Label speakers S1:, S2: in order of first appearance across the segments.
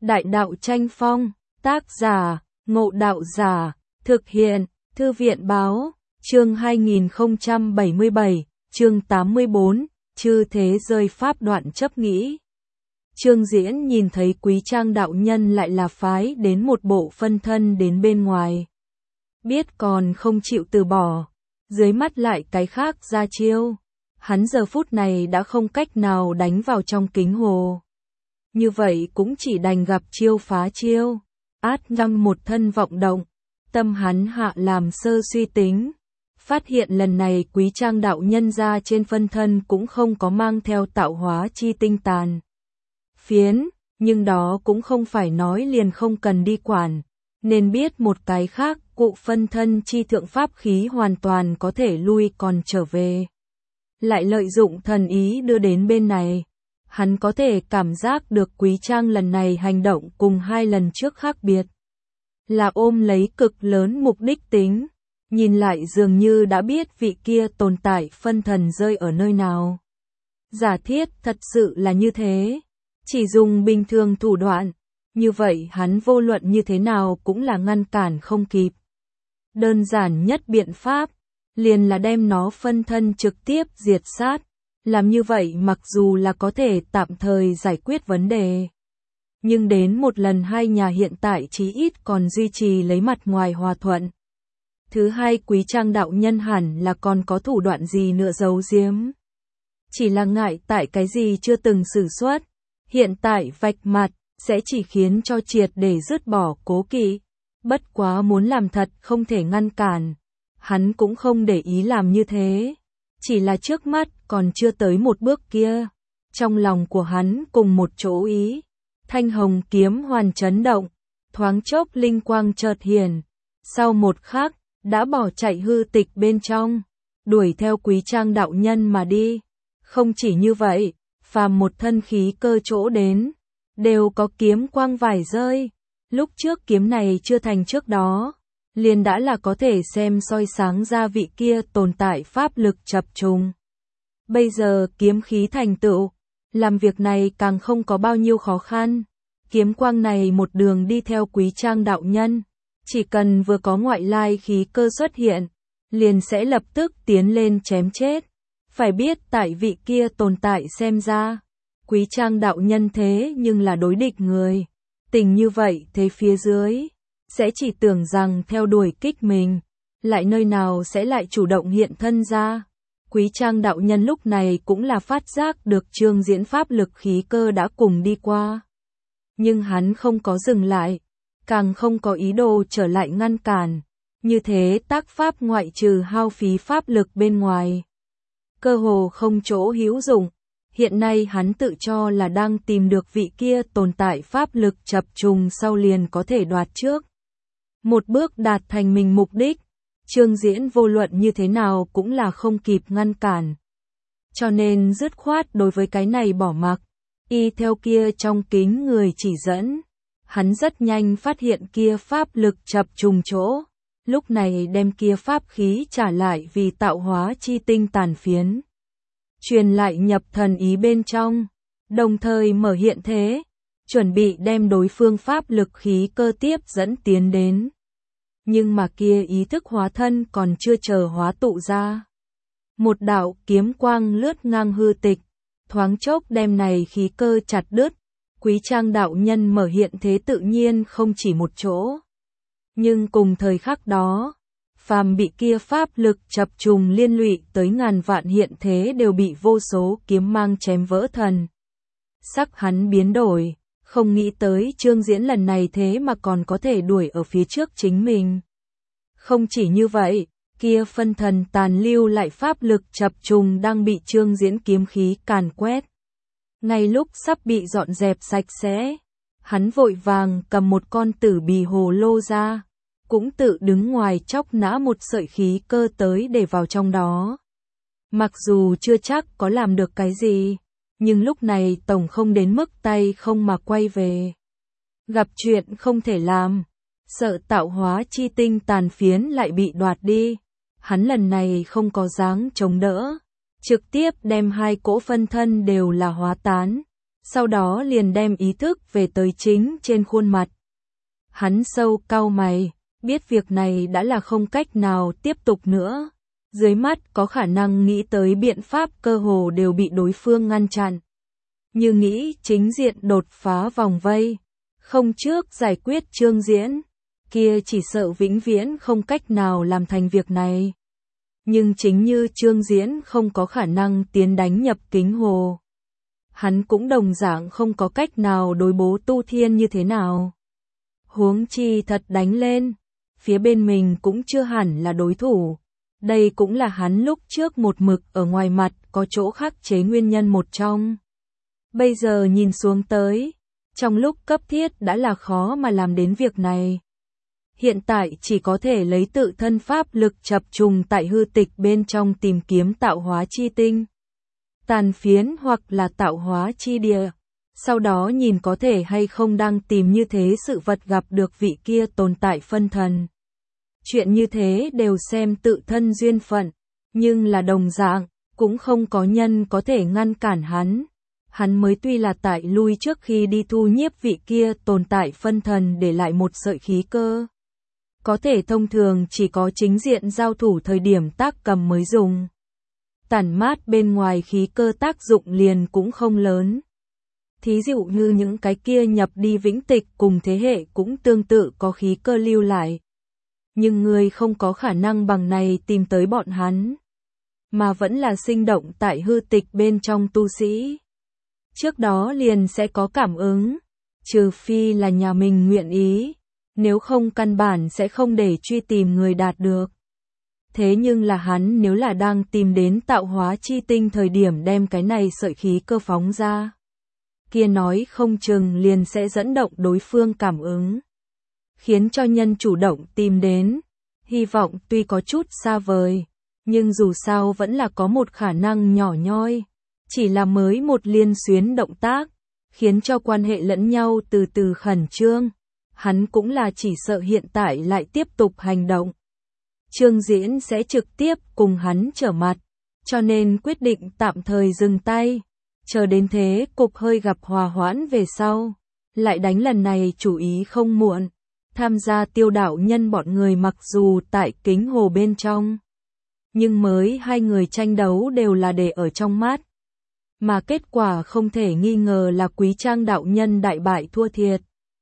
S1: Đại đạo tranh phong, tác giả, Ngộ Đạo Giả, thực hiện, Thư viện báo, chương 2077, chương 84, chư thế rơi pháp đoạn chấp nghĩ. Trương Diễn nhìn thấy Quý Trang đạo nhân lại là phái đến một bộ phân thân đến bên ngoài. Biết còn không chịu từ bỏ, dưới mắt lại cái khác ra chiêu. Hắn giờ phút này đã không cách nào đánh vào trong kính hồ. Như vậy cũng chỉ đành gặp chiêu phá chiêu. Át ngâm một thân vọng động, tâm hắn hạ làm sơ suy tính. Phát hiện lần này Quý Trang đạo nhân ra trên phân thân cũng không có mang theo tạo hóa chi tinh tàn phiến, nhưng đó cũng không phải nói liền không cần đi quản, nên biết một cái khác, cụ phân thân chi thượng pháp khí hoàn toàn có thể lui còn trở về. Lại lợi dụng thần ý đưa đến bên này, hắn có thể cảm giác được Quý Trang lần này hành động cùng hai lần trước khác biệt. Là ôm lấy cực lớn mục đích tính, nhìn lại dường như đã biết vị kia tồn tại phân thần rơi ở nơi nào. Giả thiết thật sự là như thế, chỉ dùng bình thường thủ đoạn, như vậy hắn vô luận như thế nào cũng là ngăn cản không kịp. Đơn giản nhất biện pháp, liền là đem nó phân thân trực tiếp diệt sát, làm như vậy mặc dù là có thể tạm thời giải quyết vấn đề. Nhưng đến một lần hai nhà hiện tại chí ít còn duy trì lấy mặt ngoài hòa thuận. Thứ hai, Quý Trang đạo nhân hẳn là còn có thủ đoạn gì nữa giấu giếm. Chỉ là ngại tại cái gì chưa từng sử xuất, hiện tại vạch mặt, sẽ chỉ khiến cho triệt để dứt bỏ cố kỵ. Bất quá muốn làm thật không thể ngăn cản. Hắn cũng không để ý làm như thế. Chỉ là trước mắt còn chưa tới một bước kia. Trong lòng của hắn cùng một chỗ ý. Thanh hồng kiếm hoàn chấn động. Thoáng chốc linh quang chợt hiển. Sau một khắc, đã bỏ chạy hư tịch bên trong. Đuổi theo Quý Trang đạo nhân mà đi. Không chỉ như vậy, phàm một thân khí cơ chỗ đến, đều có kiếm quang vải rơi. Lúc trước kiếm này chưa thành trước đó, liền đã là có thể xem soi sáng ra vị kia tồn tại pháp lực chập trùng. Bây giờ kiếm khí thành tựu, làm việc này càng không có bao nhiêu khó khăn. Kiếm quang này một đường đi theo Quý Trang đạo nhân, chỉ cần vừa có ngoại lai khí cơ xuất hiện, liền sẽ lập tức tiến lên chém chết. Phải biết tại vị kia tồn tại xem ra, Quý Trang đạo nhân thế nhưng là đối địch người. Tình như vậy thế phía dưới, sẽ chỉ tưởng rằng theo đuổi kích mình, lại nơi nào sẽ lại chủ động hiện thân ra. Quý Trang đạo nhân lúc này cũng là phát giác được Trương Diễn pháp lực khí cơ đã cùng đi qua. Nhưng hắn không có dừng lại, càng không có ý đồ trở lại ngăn cản. Như thế tác pháp ngoại trừ hao phí pháp lực bên ngoài, cơ hồ không chỗ hữu dụng. Hiện nay hắn tự cho là đang tìm được vị kia tồn tại pháp lực chập trùng sau liền có thể đoạt trước. Một bước đạt thành mình mục đích, Trương Diễn vô luận như thế nào cũng là không kịp ngăn cản. Cho nên dứt khoát đối với cái này bỏ mặc, y theo kia trong kính người chỉ dẫn. Hắn rất nhanh phát hiện kia pháp lực chập trùng chỗ, lúc này đem kia pháp khí trả lại vì tạo hóa chi tinh tàn phiến. Truyền lại nhập thần ý bên trong, đồng thời mở hiện thế, chuẩn bị đem đối phương pháp lực khí cơ tiếp dẫn tiến đến. Nhưng mà kia ý thức hóa thân còn chưa chờ hóa tụ ra. Một đạo kiếm quang lướt ngang hư tịch, thoáng chốc đem này khí cơ chặt đứt. Quý Trang đạo nhân mở hiện thế tự nhiên không chỉ một chỗ. Nhưng cùng thời khắc đó, phàm bị kia pháp lực chập trùng liên lụy tới ngàn vạn hiện thế đều bị vô số kiếm mang chém vỡ thần. Sắc hắn biến đổi, không nghĩ tới Trương Diễn lần này thế mà còn có thể đuổi ở phía trước chính mình. Không chỉ như vậy, kia phân thần tàn lưu lại pháp lực chập trùng đang bị Trương Diễn kiếm khí càn quét. Ngay lúc sắp bị dọn dẹp sạch sẽ, hắn vội vàng cầm một con tử bì hồ lô ra, cũng tự đứng ngoài chóc nã một sợi khí cơ tới để vào trong đó. Mặc dù chưa chắc có làm được cái gì, nhưng lúc này tổng không đến mức tay không mà quay về. Gặp chuyện không thể làm, sợ tạo hóa chi tinh tàn phiến lại bị đoạt đi. Hắn lần này không có dáng chống đỡ, trực tiếp đem hai cỗ phân thân đều là hóa tán, sau đó liền đem ý thức về tới chính trên khuôn mặt. Hắn sâu cau mày, biết việc này đã là không cách nào tiếp tục nữa. Dưới mắt có khả năng nghĩ tới biện pháp cơ hồ đều bị đối phương ngăn chặn. Như nghĩ chính diện đột phá vòng vây, không trước giải quyết Trương Diễn, kia chỉ sợ vĩnh viễn không cách nào làm thành việc này. Nhưng chính như Trương Diễn không có khả năng tiến đánh nhập Kính Hồ, hắn cũng đồng dạng không có cách nào đối bố Tu Thiên như thế nào. Huống chi thật đánh lên, phía bên mình cũng chưa hẳn là đối thủ. Đây cũng là hắn lúc trước một mực ở ngoài mặt có chỗ khắc chế nguyên nhân một trong. Bây giờ nhìn xuống tới, trong lúc cấp thiết đã là khó mà làm đến việc này. Hiện tại chỉ có thể lấy tự thân pháp lực chập trùng tại hư tịch bên trong tìm kiếm tạo hóa chi tinh, tàn phiến hoặc là tạo hóa chi địa. Sau đó nhìn có thể hay không đang tìm như thế sự vật gặp được vị kia tồn tại phân thần. Chuyện như thế đều xem tự thân duyên phận, nhưng là đồng dạng, cũng không có nhân có thể ngăn cản hắn. Hắn mới tuy là tại lui trước khi đi thu nhiếp vị kia tồn tại phân thần để lại một sợi khí cơ. Có thể thông thường chỉ có chính diện giao thủ thời điểm tác cầm mới dùng. Tản mát bên ngoài khí cơ tác dụng liền cũng không lớn. Thí dụ như những cái kia nhập đi vĩnh tịch cùng thế hệ cũng tương tự có khí cơ lưu lại. Nhưng người không có khả năng bằng này tìm tới bọn hắn, mà vẫn là sinh động tại hư tịch bên trong tu sĩ. Trước đó liền sẽ có cảm ứng, trừ phi là nhà mình nguyện ý, nếu không căn bản sẽ không để truy tìm người đạt được. Thế nhưng là hắn nếu là đang tìm đến tạo hóa chi tinh thời điểm đem cái này sợi khí cơ phóng ra, kia nói không chừng liền sẽ dẫn động đối phương cảm ứng, khiến cho nhân chủ động tìm đến. Hy vọng tuy có chút xa vời, nhưng dù sao vẫn là có một khả năng nhỏ nhoi. Chỉ là mới một liên xuyến động tác, khiến cho quan hệ lẫn nhau từ từ khẩn trương. Hắn cũng là chỉ sợ hiện tại lại tiếp tục hành động, Trương Diễn sẽ trực tiếp cùng hắn trở mặt, cho nên quyết định tạm thời dừng tay, chờ đến thế cục hơi gặp hòa hoãn về sau, lại đánh lần này chủ ý không muộn. Tham gia Tiêu đạo nhân bọn người mặc dù tại Kính Hồ bên trong, nhưng mới hai người tranh đấu đều là để ở trong mắt. Mà kết quả không thể nghi ngờ là Quý Trang đạo nhân đại bại thua thiệt.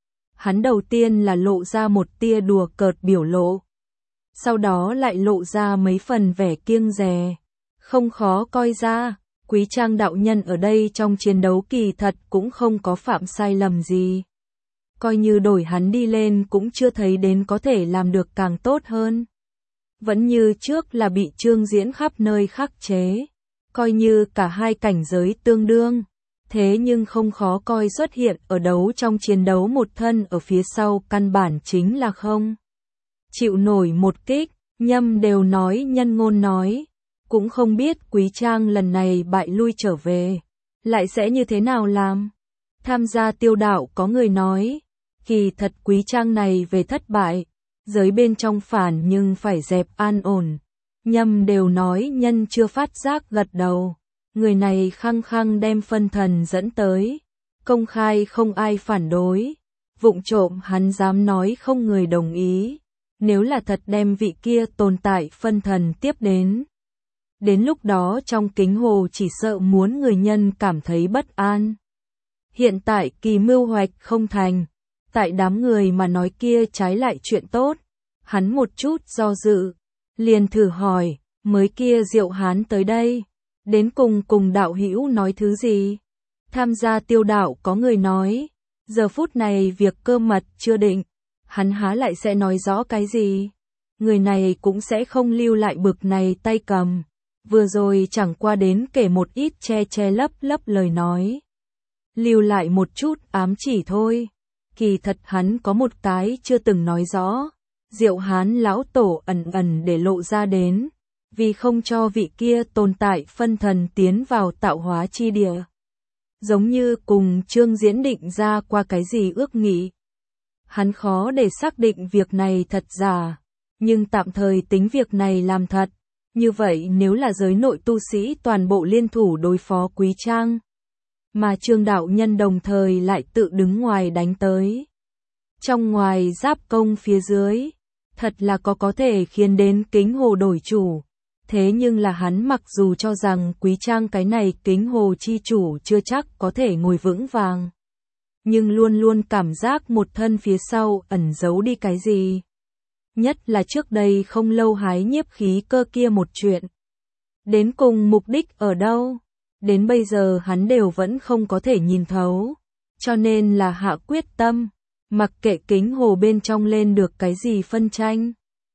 S1: Hắn đầu tiên là lộ ra một tia đùa cợt biểu lộ, sau đó lại lộ ra mấy phần vẻ kiêng dè. Không khó coi ra, Quý Trang đạo nhân ở đây trong chiến đấu kỳ thật cũng không có phạm sai lầm gì. Coi như đổi hắn đi lên cũng chưa thấy đến có thể làm được càng tốt hơn. Vẫn như trước là bị Trương Diễn khắp nơi khắc chế. Coi như cả hai cảnh giới tương đương. Thế nhưng không khó coi xuất hiện ở đấu trong chiến đấu một thân ở phía sau căn bản chính là không chịu nổi một kích. Nhâm đều nói nhân ngôn nói. Cũng không biết Quý Trang lần này bại lui trở về, lại sẽ như thế nào làm. Tham gia tiêu đạo có người nói, kỳ thật Quý Trang này về thất bại, giới bên trong phản nhưng phải dẹp an ổn. Nhâm đều nói nhân chưa phát giác gật đầu, người này khăng khăng đem phân thần dẫn tới, công khai không ai phản đối, vụng trộm hắn dám nói không người đồng ý, nếu là thật đem vị kia tồn tại phân thần tiếp đến. Đến lúc đó trong Kính Hồ chỉ sợ muốn người nhân cảm thấy bất an. Hiện tại kỳ mưu hoạch không thành, tại đám người mà nói kia trái lại chuyện tốt. Hắn một chút do dự, liền thử hỏi, mới kia Diệu Hán tới đây, đến cùng đạo hữu nói thứ gì? Tham gia tiêu đạo có người nói, giờ phút này việc cơ mật chưa định, hắn há lại sẽ nói rõ cái gì? Người này cũng sẽ không lưu lại bực này tay cầm. Vừa rồi chẳng qua đến kể một ít che lấp lời nói, lưu lại một chút ám chỉ thôi. Kỳ thật hắn có một cái chưa từng nói rõ, Diệu Hán lão tổ ẩn để lộ ra đến, vì không cho vị kia tồn tại phân thần tiến vào tạo hóa chi địa. Giống như cùng Trương Diễn định ra qua cái gì ước nghị. Hắn khó để xác định việc này thật giả, nhưng tạm thời tính việc này làm thật. Như vậy nếu là giới nội tu sĩ toàn bộ liên thủ đối phó Quý Trang, mà Trương đạo nhân đồng thời lại tự đứng ngoài đánh tới. Trong ngoài giáp công phía dưới, thật là có thể khiến đến Kính Hồ đổi chủ. Thế nhưng là hắn mặc dù cho rằng Quý Trang cái này Kính Hồ chi chủ chưa chắc có thể ngồi vững vàng, nhưng luôn luôn cảm giác một thân phía sau ẩn giấu đi cái gì. Nhất là trước đây không lâu hái nhiếp khí cơ kia một chuyện. Đến cùng mục đích ở đâu? Đến bây giờ hắn đều vẫn không có thể nhìn thấu. Cho nên là hạ quyết tâm, mặc kệ Kính Hồ bên trong lên được cái gì phân tranh,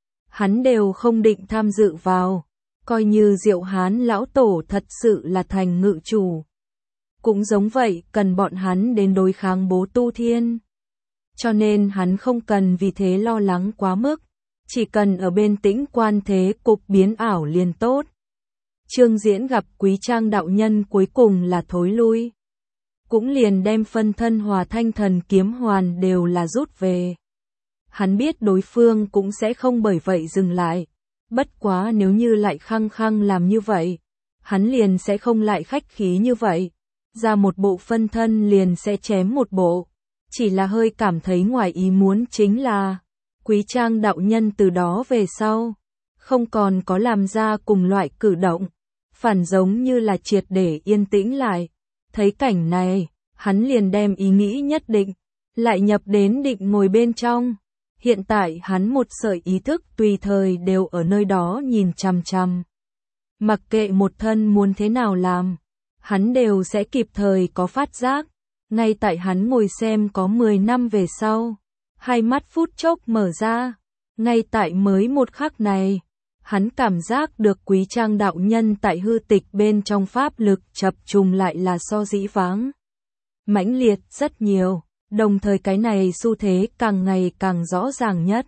S1: hắn đều không định tham dự vào. Coi như Diệu Hán lão tổ thật sự là thành ngự chủ, cũng giống vậy cần bọn hắn đến đối kháng Bố Tu Thiên. Cho nên hắn không cần vì thế lo lắng quá mức, chỉ cần ở bên tĩnh quan thế cục biến ảo liền tốt. Trương Diễn gặp Quý Trang đạo nhân cuối cùng là thối lui, cũng liền đem phân thân Hòa Thanh Thần kiếm hoàn đều là rút về. Hắn biết đối phương cũng sẽ không bởi vậy dừng lại. Bất quá nếu như lại khăng khăng làm như vậy, hắn liền sẽ không lại khách khí như vậy. Ra một bộ phân thân liền sẽ chém một bộ. Chỉ là hơi cảm thấy ngoài ý muốn chính là Quý Trang đạo nhân từ đó về sau không còn có làm ra cùng loại cử động, phản giống như là triệt để yên tĩnh lại. Thấy cảnh này, hắn liền đem ý nghĩ nhất định lại nhập đến định ngồi bên trong. Hiện tại hắn một sợi ý thức tùy thời đều ở nơi đó nhìn chằm chằm. Mặc kệ một thân muốn thế nào làm, hắn đều sẽ kịp thời có phát giác. Ngay tại hắn ngồi xem có 10 năm về sau, hai mắt phút chốc mở ra. Ngay tại mới một khắc này, hắn cảm giác được Quý Trang đạo nhân tại hư tịch bên trong pháp lực chập trùng lại là so dĩ vãng mãnh liệt rất nhiều. Đồng thời cái này xu thế càng ngày càng rõ ràng nhất.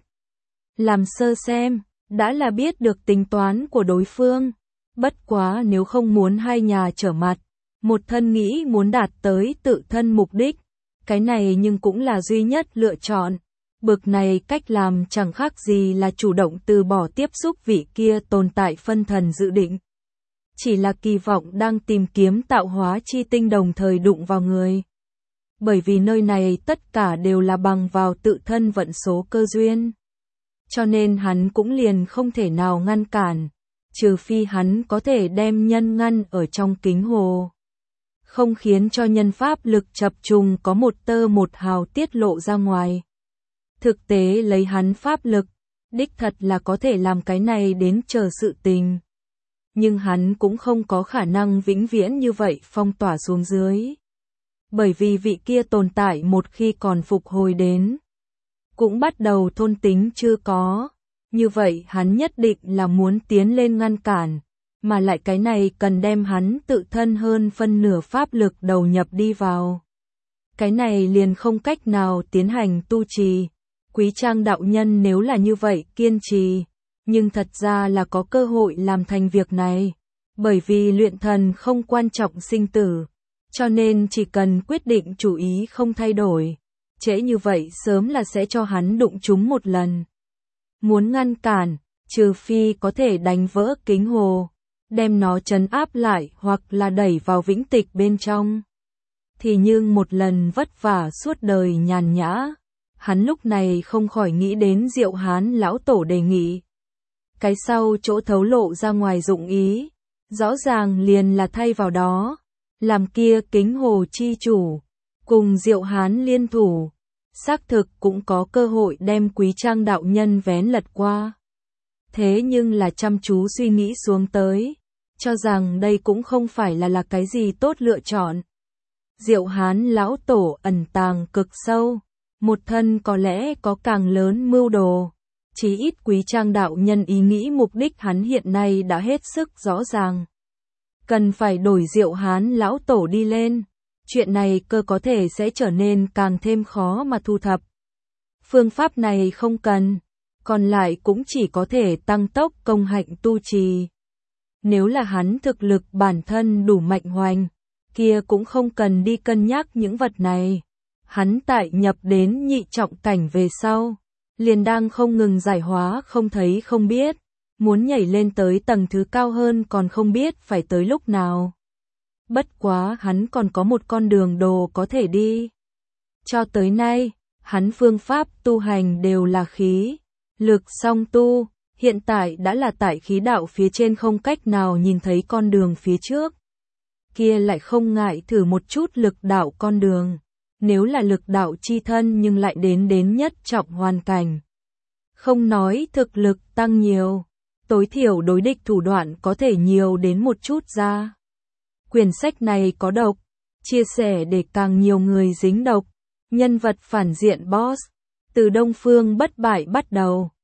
S1: Làm sơ xem, đã là biết được tính toán của đối phương. Bất quá nếu không muốn hai nhà trở mặt, một thân nghĩ muốn đạt tới tự thân mục đích, cái này nhưng cũng là duy nhất lựa chọn. Bực này cách làm chẳng khác gì là chủ động từ bỏ tiếp xúc vị kia tồn tại phân thần dự định. Chỉ là kỳ vọng đang tìm kiếm tạo hóa chi tinh đồng thời đụng vào người. Bởi vì nơi này tất cả đều là bằng vào tự thân vận số cơ duyên. Cho nên hắn cũng liền không thể nào ngăn cản, trừ phi hắn có thể đem nhân ngăn ở trong Kính Hồ. Không khiến cho nhân pháp lực chập trùng có một tơ một hào tiết lộ ra ngoài. Thực tế lấy hắn pháp lực, đích thật là có thể làm cái này đến chờ sự tình. Nhưng hắn cũng không có khả năng vĩnh viễn như vậy phong tỏa xuống dưới. Bởi vì vị kia tồn tại một khi còn phục hồi đến, cũng bắt đầu thôn tính chưa có. Như vậy hắn nhất định là muốn tiến lên ngăn cản, mà lại cái này cần đem hắn tự thân hơn phân nửa pháp lực đầu nhập đi vào. Cái này liền không cách nào tiến hành tu trì. Quý Trang đạo nhân nếu là như vậy kiên trì, nhưng thật ra là có cơ hội làm thành việc này. Bởi vì luyện thần không quan trọng sinh tử. Cho nên chỉ cần quyết định chủ ý không thay đổi, trễ như vậy sớm là sẽ cho hắn đụng trúng một lần. Muốn ngăn cản, trừ phi có thể đánh vỡ Kính Hồ, đem nó trấn áp lại hoặc là đẩy vào vĩnh tịch bên trong. Thì nhưng một lần vất vả suốt đời nhàn nhã, hắn lúc này không khỏi nghĩ đến Diệu Hán lão tổ đề nghị. Cái sau chỗ thấu lộ ra ngoài dụng ý, rõ ràng liền là thay vào đó. Làm kia Kính Hồ chi chủ, cùng Diệu Hán liên thủ, xác thực cũng có cơ hội đem Quý Trang đạo nhân vén lật qua. Thế nhưng là chăm chú suy nghĩ xuống tới, cho rằng đây cũng không phải là cái gì tốt lựa chọn. Diệu Hán lão tổ ẩn tàng cực sâu, một thân có lẽ có càng lớn mưu đồ. Chí ít Quý Trang đạo nhân ý nghĩ mục đích hắn hiện nay đã hết sức rõ ràng. Cần phải đổi Diệu Hán lão tổ đi lên, chuyện này cơ có thể sẽ trở nên càng thêm khó mà thu thập. Phương pháp này không cần, còn lại cũng chỉ có thể tăng tốc công hạnh tu trì. Nếu là hắn thực lực bản thân đủ mạnh hoành, kia cũng không cần đi cân nhắc những vật này. Hắn tại nhập đến nhị trọng cảnh về sau, liền đang không ngừng giải hóa không thấy không biết. Muốn nhảy lên tới tầng thứ cao hơn còn không biết phải tới lúc nào. bất quá hắn còn có một con đường đồ có thể đi. Cho tới nay, hắn phương pháp tu hành đều là khí, lực song tu, hiện tại đã là tại khí đạo phía trên không cách nào nhìn thấy con đường phía trước. Kia lại không ngại thử một chút lực đạo con đường, nếu là lực đạo chi thân nhưng lại đến nhất trọng hoàn cảnh. Không nói thực lực tăng nhiều, tối thiểu đối địch thủ đoạn có thể nhiều đến một chút ra. Quyển sách này có độc, chia sẻ để càng nhiều người dính độc, nhân vật phản diện boss, từ Đông Phương bất bại bắt đầu.